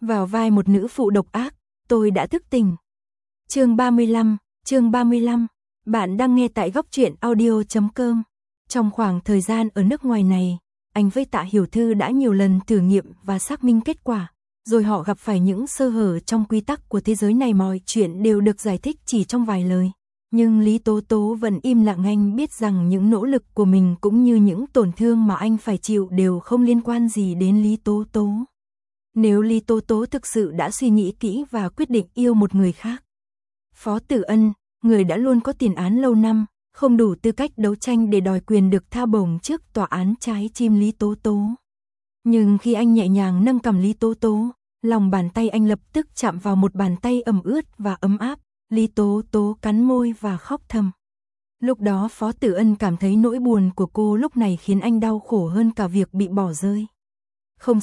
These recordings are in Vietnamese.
Vào vai một nữ phụ độc ác, tôi đã thức tỉnh. Chương 35, bạn đang nghe tại góc truyện audio.com. Trong khoảng thời gian ở nước ngoài này, anh với Tạ Hiểu Thư đã nhiều lần thử nghiệm và xác minh kết quả, rồi họ gặp phải những sơ hở trong quy tắc của thế giới này, mọi chuyện đều được giải thích chỉ trong vài lời. Nhưng Lý Tố Tố vẫn im lặng, anh biết rằng những nỗ lực của mình cũng như những tổn thương mà anh phải chịu đều không liên quan gì đến Lý Tố Tố. Nếu Lý Tố Tố thực sự đã suy nghĩ kỹ và quyết định yêu một người khác, Phó Tử Ân, người đã luôn có tiền án lâu năm, không đủ tư cách đấu tranh để đòi quyền được tha bổng trước tòa án trái tim Lý Tố Tố. Nhưng khi anh nhẹ nhàng nâng cằm Lý Tố Tố, lòng bàn tay anh lập tức chạm vào một bàn tay ẩm ướt và ấm áp. Lý Tố Tố cắn môi và khóc thầm. Lúc đó Phó Tử Ân cảm thấy nỗi buồn của cô lúc này khiến anh đau khổ hơn cả việc bị bỏ rơi. Không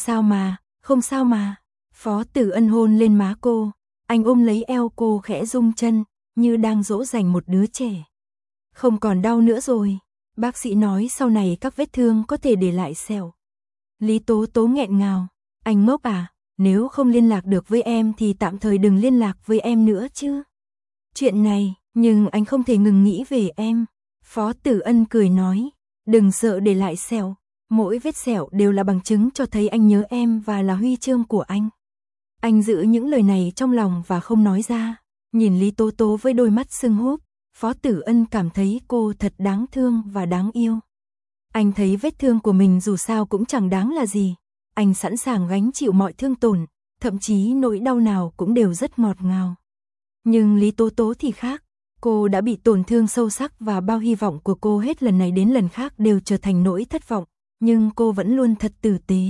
sao mà. Phó Tử Ân hôn lên má cô, anh ôm lấy eo cô khẽ rung chân, như đang dỗ dành một đứa trẻ. Không còn đau nữa rồi, bác sĩ nói sau này các vết thương có thể để lại sẹo. Lý Tố Tố nghẹn ngào, anh ngốc à, nếu không liên lạc được với em thì tạm thời đừng liên lạc với em nữa chứ. Chuyện này, nhưng anh không thể ngừng nghĩ về em. Phó Tử Ân cười nói, đừng sợ để lại sẹo, mỗi vết sẹo đều là bằng chứng cho thấy anh nhớ em và là huy chương của anh. Anh giữ những lời này trong lòng và không nói ra. Nhìn Lý Tố Tố với đôi mắt sưng húp, Phó Tử Ân cảm thấy cô thật đáng thương và đáng yêu. Anh thấy vết thương của mình dù sao cũng chẳng đáng là gì. Anh sẵn sàng gánh chịu mọi thương tổn, thậm chí nỗi đau nào cũng đều rất ngọt ngào. Nhưng Lý Tố Tố thì khác, cô đã bị tổn thương sâu sắc và bao hy vọng của cô hết lần này đến lần khác đều trở thành nỗi thất vọng, nhưng cô vẫn luôn thật tử tế.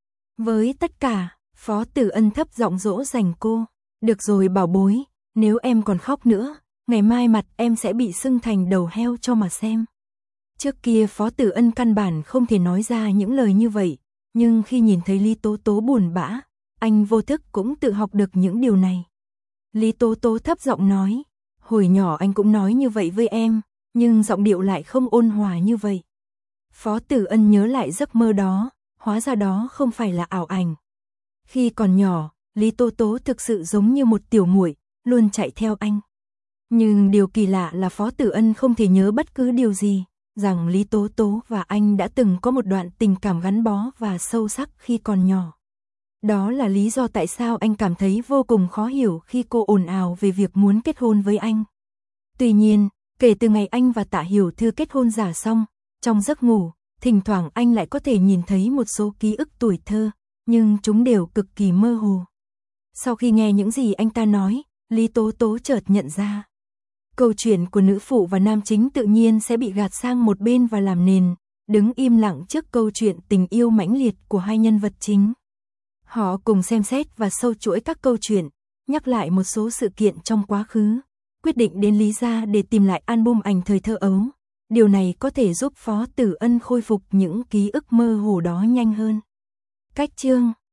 Với tất cả, Phó Tử Ân thấp giọng dỗ dành cô, được rồi bảo bối, nếu em còn khóc nữa, ngày mai mặt em sẽ bị sưng thành đầu heo cho mà xem. Trước kia Phó Tử Ân căn bản không thể nói ra những lời như vậy, nhưng khi nhìn thấy Lý Tố Tố buồn bã, anh vô thức cũng tự học được những điều này. Lý Tố Tố thấp giọng nói, hồi nhỏ anh cũng nói như vậy với em, nhưng giọng điệu lại không ôn hòa như vậy. Phó Tử Ân nhớ lại giấc mơ đó, hóa ra đó không phải là ảo ảnh. Khi còn nhỏ, Lý Tố Tố thực sự giống như một tiểu muội, luôn chạy theo anh. Nhưng điều kỳ lạ là Phó Tử Ân không thể nhớ bất cứ điều gì, rằng Lý Tố Tố và anh đã từng có một đoạn tình cảm gắn bó và sâu sắc khi còn nhỏ. Đó là lý do tại sao anh cảm thấy vô cùng khó hiểu khi cô ồn ào về việc muốn kết hôn với anh. Tuy nhiên, kể từ ngày anh và Tạ Hiểu Thư kết hôn giả xong, trong giấc ngủ, thỉnh thoảng anh lại có thể nhìn thấy một số ký ức tuổi thơ, nhưng chúng đều cực kỳ mơ hồ. Sau khi nghe những gì anh ta nói, Lý Tố Tố chợt nhận ra. Câu chuyện của nữ phụ và nam chính tự nhiên sẽ bị gạt sang một bên và làm nền, đứng im lặng trước câu chuyện tình yêu mãnh liệt của hai nhân vật chính. Họ cùng xem xét và sâu chuỗi các câu chuyện, nhắc lại một số sự kiện trong quá khứ, quyết định đến Lý gia để tìm lại album ảnh thời thơ ấu. Điều này có thể giúp Phó Tử Ân khôi phục những ký ức mơ hồ đó nhanh hơn. Cách chương